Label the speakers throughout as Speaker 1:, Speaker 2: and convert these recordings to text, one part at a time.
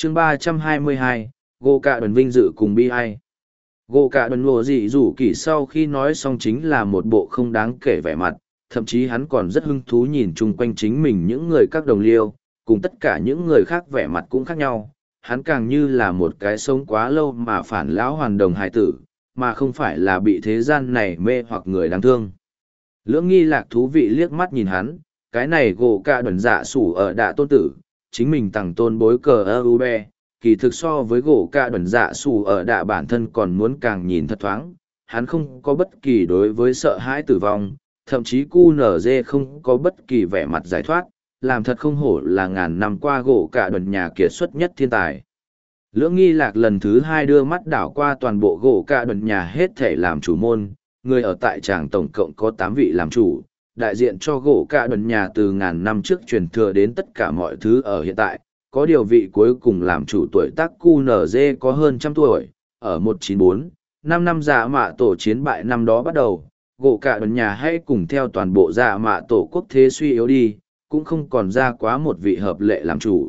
Speaker 1: chương 322, gỗ cả đần vinh dự cùng bi ai. Gỗ cả đần lộ dị rủ kỳ sau khi nói xong chính là một bộ không đáng kể vẻ mặt, thậm chí hắn còn rất hứng thú nhìn chung quanh chính mình những người các đồng liêu, cùng tất cả những người khác vẻ mặt cũng khác nhau. Hắn càng như là một cái sống quá lâu mà phản lão hoàn đồng hài tử, mà không phải là bị thế gian này mê hoặc người đáng thương. Lưỡng nghi lạc thú vị liếc mắt nhìn hắn, cái này gỗ cả đần dạ sủ ở đạ tôn tử, chính mình tặng tôn bối cờ ơ u be, kỳ thực so với gỗ cả đần dạ sủ ở đạ bản thân còn muốn càng nhìn thật thoáng. Hắn không có bất kỳ đối với sợ hãi tử vong, thậm chí cu nở dê không có bất kỳ vẻ mặt giải thoát, làm thật không hổ là ngàn năm qua gỗ cả đần nhà kiệt xuất nhất thiên tài. Lưỡng nghi lạc lần thứ hai đưa mắt đảo qua toàn bộ gỗ cả đần nhà hết thể làm chủ môn, người ở tại tràng tổng cộng có 8 vị làm chủ, đại diện cho gỗ cả đần nhà từ ngàn năm trước truyền thừa đến tất cả mọi thứ ở hiện tại, có điều vị cuối cùng làm chủ tuổi tác QNZ có hơn trăm tuổi, ở 194, 5 năm dạ mạ tổ chiến bại năm đó bắt đầu, gỗ cả đần nhà hãy cùng theo toàn bộ dạ mạ tổ quốc thế suy yếu đi, cũng không còn ra quá một vị hợp lệ làm chủ.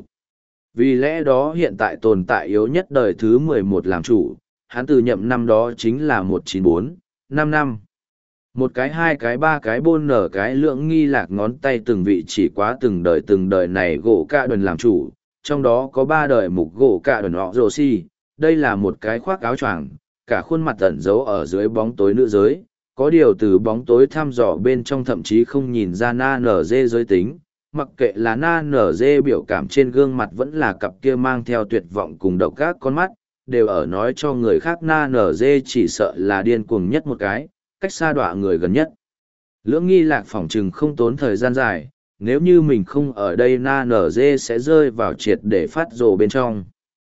Speaker 1: Vì lẽ đó hiện tại tồn tại yếu nhất đời thứ 11 làm chủ, hắn từ nhậm năm đó chính là 194, 5 năm. Một cái, hai cái, ba cái, bôn nở cái lượng nghi lạc ngón tay từng vị chỉ quá từng đời này gỗ cả đần làm chủ, trong đó có 3 đời mục gỗ cả đần họ rồ si, đây là một cái khoác áo choàng, cả khuôn mặt ẩn giấu ở dưới bóng tối nữ giới, có điều từ bóng tối thăm dò bên trong thậm chí không nhìn ra na nở dê giới tính, mặc kệ là na nở dê biểu cảm trên gương mặt vẫn là cặp kia mang theo tuyệt vọng cùng độc ác con mắt, đều ở nói cho người khác na nở dê chỉ sợ là điên cuồng nhất một cái, cách xa đọa người gần nhất. Lưỡng nghi lạc phỏng chừng không tốn thời gian dài, nếu như mình không ở đây na nở dê sẽ rơi vào triệt để phát rồ bên trong.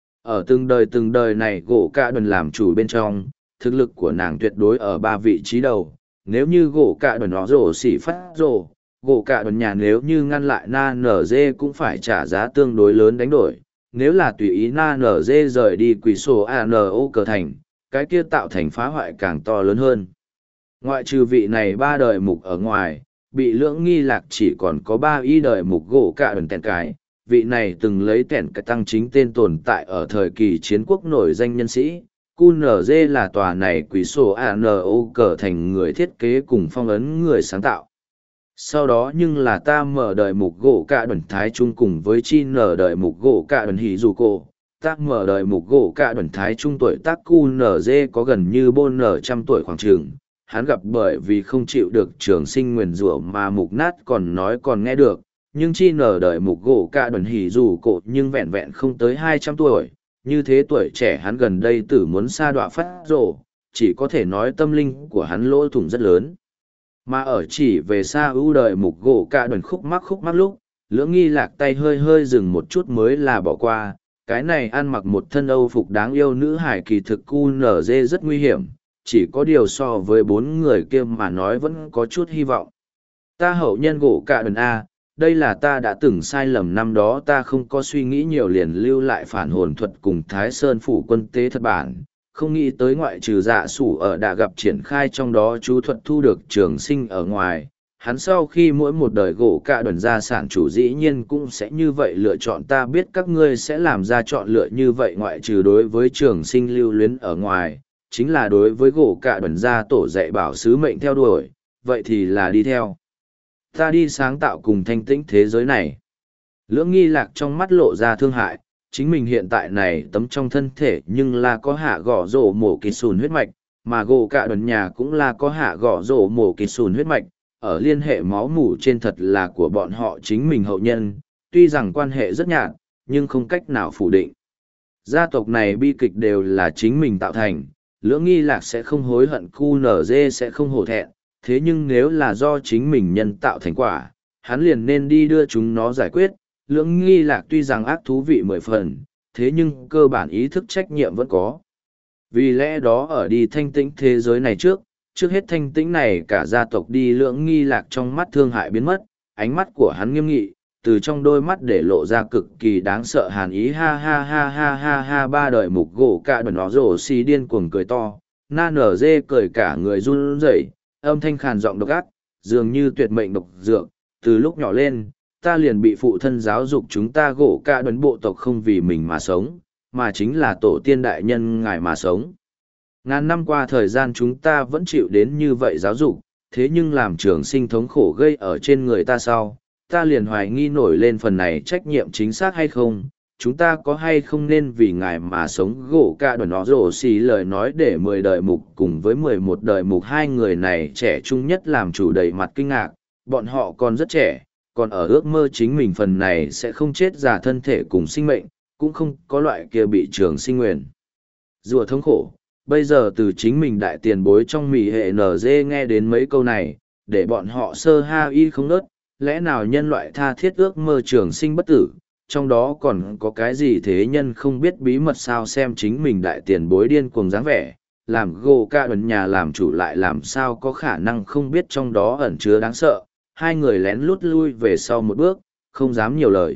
Speaker 1: Ở từng đời này gỗ cả đần làm chủ bên trong, thực lực của nàng tuyệt đối ở 3 vị trí đầu, nếu như gỗ cả đần nó rồ xỉ phát rồ, gỗ cả đần nhà nếu như ngăn lại na nở dê cũng phải trả giá tương đối lớn đánh đổi, nếu là tùy ý na nở dê rời đi quỷ sổ ANO cờ thành, cái kia tạo thành phá hoại càng to lớn hơn. Ngoại trừ vị này 3 đời mục ở ngoài, bị lưỡng nghi lạc chỉ còn có 3 y đời mục gỗ cả đần tèn cái, vị này từng lấy tèn cái tăng chính tên tồn tại ở thời kỳ chiến quốc nổi danh nhân sĩ. QNZ là tòa này quỷ sổ ANO cờ thành người thiết kế cùng phong ấn người sáng tạo. Sau đó nhưng là ta mở đời mục gỗ cả đần thái trung cùng với chi nở đời mục gỗ cả đần hỉ dù cổ. Ta mở đời mục gỗ cả đần thái trung tuổi tác QNZ có gần như bôn nở trăm tuổi khoảng trường. Hắn gặp bởi vì không chịu được trường sinh nguyền rủa mà mục nát còn nói còn nghe được, nhưng chi nở đời mục gỗ cả đần hỉ dù cổ nhưng vẹn vẹn không tới 200 tuổi, như thế tuổi trẻ hắn gần đây tử muốn sa đọa phát rổ, chỉ có thể nói tâm linh của hắn lỗ thủng rất lớn. Mà ở chỉ về xa ưu đời mục gỗ cả đần khúc mắc lúc, lưỡng nghi lạc tay hơi hơi dừng một chút mới là bỏ qua, cái này ăn mặc một thân âu phục đáng yêu nữ hải kỳ thực QNZ rất nguy hiểm, chỉ có điều so với 4 người kia mà nói vẫn có chút hy vọng. Ta hậu nhân gỗ cả đần A, đây là ta đã từng sai lầm năm đó ta không có suy nghĩ nhiều liền lưu lại phản hồn thuật cùng Thái Sơn phủ quân tế thật bản, không nghĩ tới ngoại trừ dạ sủ ở đã gặp triển khai trong đó chú thuật thu được trường sinh ở ngoài. Hắn sau khi mỗi một đời gỗ cả đần gia sản chủ dĩ nhiên cũng sẽ như vậy lựa chọn, ta biết các ngươi sẽ làm ra chọn lựa như vậy ngoại trừ đối với trường sinh lưu luyến ở ngoài, chính là đối với gỗ cả đần gia tổ dạy bảo sứ mệnh theo đuổi, vậy thì là đi theo. Ta đi sáng tạo cùng thanh tĩnh thế giới này. Lưỡng nghi lạc trong mắt lộ ra thương hại, chính mình hiện tại này tấm trong thân thể nhưng là có hạ gõ rổ mổ kịt sùn huyết mạch, mà gỗ cả đần nhà cũng là có hạ gõ rổ mổ kịt sùn huyết mạch, ở liên hệ máu mủ trên thật là của bọn họ chính mình hậu nhân, tuy rằng quan hệ rất nhạt, nhưng không cách nào phủ định. Gia tộc này bi kịch đều là chính mình tạo thành, lưỡng nghi lạc sẽ không hối hận, QNZ sẽ không hổ thẹn, thế nhưng nếu là do chính mình nhân tạo thành quả, hắn liền nên đi đưa chúng nó giải quyết. Lưỡng nghi lạc tuy rằng ác thú vị 10 phần, thế nhưng cơ bản ý thức trách nhiệm vẫn có. Vì lẽ đó ở đi thanh tĩnh thế giới này trước hết thanh tĩnh này cả gia tộc đi. Lưỡng nghi lạc trong mắt thương hại biến mất, ánh mắt của hắn nghiêm nghị, từ trong đôi mắt để lộ ra cực kỳ đáng sợ hàn ý. Ha ha ha ha ha ha, 3 đời mục gỗ cả đần nó rổ xì điên cuồng cười to, na nở dê cười cả người run rẩy, âm thanh khàn giọng độc ác, dường như tuyệt mệnh độc dược, từ lúc nhỏ lên, ta liền bị phụ thân giáo dục chúng ta gỗ cả đấn bộ tộc không vì mình mà sống, mà chính là tổ tiên đại nhân ngài mà sống. Ngàn năm qua thời gian chúng ta vẫn chịu đến như vậy giáo dục, thế nhưng làm trường sinh thống khổ gây ở trên người ta sau, ta liền hoài nghi nổi lên phần này trách nhiệm chính xác hay không, chúng ta có hay không nên vì ngài mà sống. Gỗ cả đồn nó rổ xì lời nói để 10 đời mục cùng với 11 đời mục hai người này trẻ trung nhất làm chủ đầy mặt kinh ngạc, bọn họ còn rất trẻ, còn ở ước mơ chính mình phần này sẽ không chết già thân thể cùng sinh mệnh, cũng không có loại kia bị trường sinh nguyền rùa thống khổ. Bây giờ từ chính mình đại tiền bối trong mỉ hệ NG nghe đến mấy câu này, để bọn họ sơ ha y không nớt, lẽ nào nhân loại tha thiết ước mơ trường sinh bất tử, trong đó còn có cái gì thế nhân không biết bí mật sao. Xem chính mình đại tiền bối điên cuồng dáng vẻ, làm gỗ ca ẩn nhà làm chủ lại làm sao có khả năng không biết trong đó ẩn chứa đáng sợ. Hai người lén lút lui về sau một bước, không dám nhiều lời.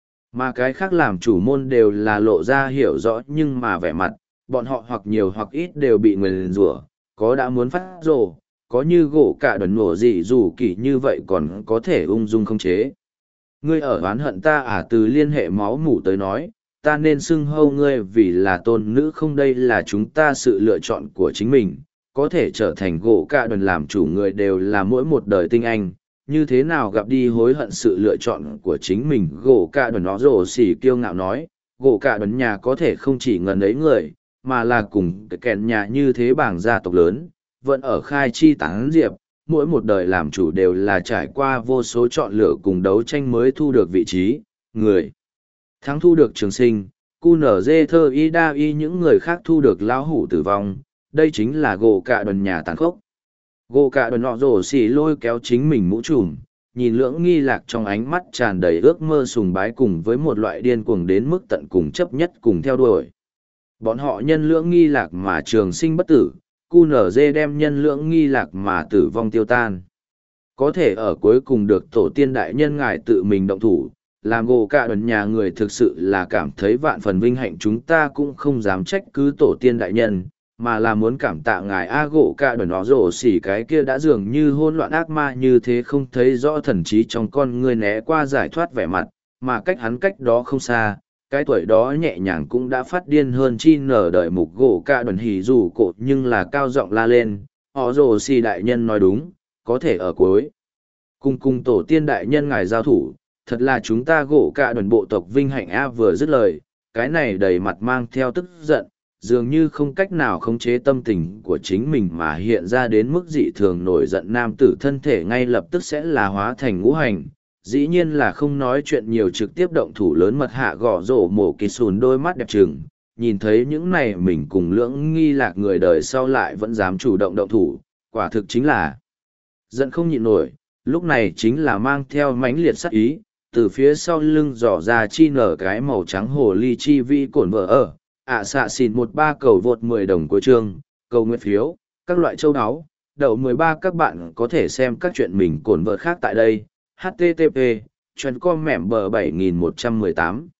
Speaker 1: Mà cái khác làm chủ môn đều là lộ ra hiểu rõ nhưng mà vẻ mặt, bọn họ hoặc nhiều hoặc ít đều bị người nguyền rủa, có đã muốn phát rồ, có như gỗ cả đần nổ gì dù kỳ như vậy còn có thể ung dung không chế. Ngươi ở oán hận ta à? Từ liên hệ máu mủ tới nói, ta nên xưng hâu ngươi vì là tôn nữ không? Đây là chúng ta sự lựa chọn của chính mình, có thể trở thành gỗ cả đần làm chủ người đều là mỗi một đời tinh anh, như thế nào gặp đi hối hận sự lựa chọn của chính mình. Gỗ cả đần nó rồ xỉ kiêu ngạo nói, gỗ cả đần nhà có thể không chỉ ngần ấy người, mà là cùng cái kèn nhà như thế bảng gia tộc lớn, vẫn ở khai chi tán diệp, mỗi một đời làm chủ đều là trải qua vô số chọn lựa cùng đấu tranh mới thu được vị trí, người thắng thu được trường sinh, QNZ thơ y đa y những người khác thu được lão hủ tử vong. Đây chính là gỗ cả đần nhà tàn khốc. Gỗ cả đần nọ rổ xỉ lôi kéo chính mình mũ trùm, nhìn lưỡng nghi lạc trong ánh mắt tràn đầy ước mơ sùng bái cùng với một loại điên cuồng đến mức tận cùng chấp nhất cùng theo đuổi. Bọn họ nhân lưỡng nghi lạc mà trường sinh bất tử, QNZ đem nhân lưỡng nghi lạc mà tử vong tiêu tan. Có thể ở cuối cùng được tổ tiên đại nhân ngài tự mình động thủ, làm gỗ cả đần nhà người thực sự là cảm thấy vạn phần vinh hạnh. Chúng ta cũng không dám trách cứ tổ tiên đại nhân, mà là muốn cảm tạ ngài. A gỗ cả đần nó rổ xỉ cái kia đã dường như hỗn loạn ác ma như thế không thấy rõ thần trí trong con người né qua giải thoát vẻ mặt, mà cách hắn cách đó không xa. Cái tuổi đó nhẹ nhàng cũng đã phát điên hơn chi nở đợi mục gỗ cả đần hỉ dù cột nhưng là cao giọng la lên, họ rồ xì đại nhân nói đúng, có thể ở cuối cùng tổ tiên đại nhân ngài giao thủ, thật là chúng ta gỗ cả đần bộ tộc vinh hạnh. A vừa dứt lời, cái này đầy mặt mang theo tức giận, dường như không cách nào khống chế tâm tình của chính mình mà hiện ra đến mức dị thường nổi giận nam tử thân thể ngay lập tức sẽ là hóa thành ngũ hành. Dĩ nhiên là không nói chuyện nhiều, trực tiếp động thủ lớn mật hạ gõ rổ mổ kỳ sùn đôi mắt đẹp trừng, nhìn thấy những này mình cùng lưỡng nghi lạc người đời sau lại vẫn dám chủ động động thủ, quả thực chính là giận không nhịn nổi. Lúc này chính là mang theo mãnh liệt sát ý, từ phía sau lưng dò ra chi nở cái màu trắng hồ ly chi vi cổn vợ ở, xạ xịn 13 cầu vượt 10 đồng của chương, cầu nguyện phiếu, các loại châu áo, đậu 13. Các bạn có thể xem các chuyện mình cổn vợ khác tại đây. HTTP, chuyện com mẻm bờ 7118.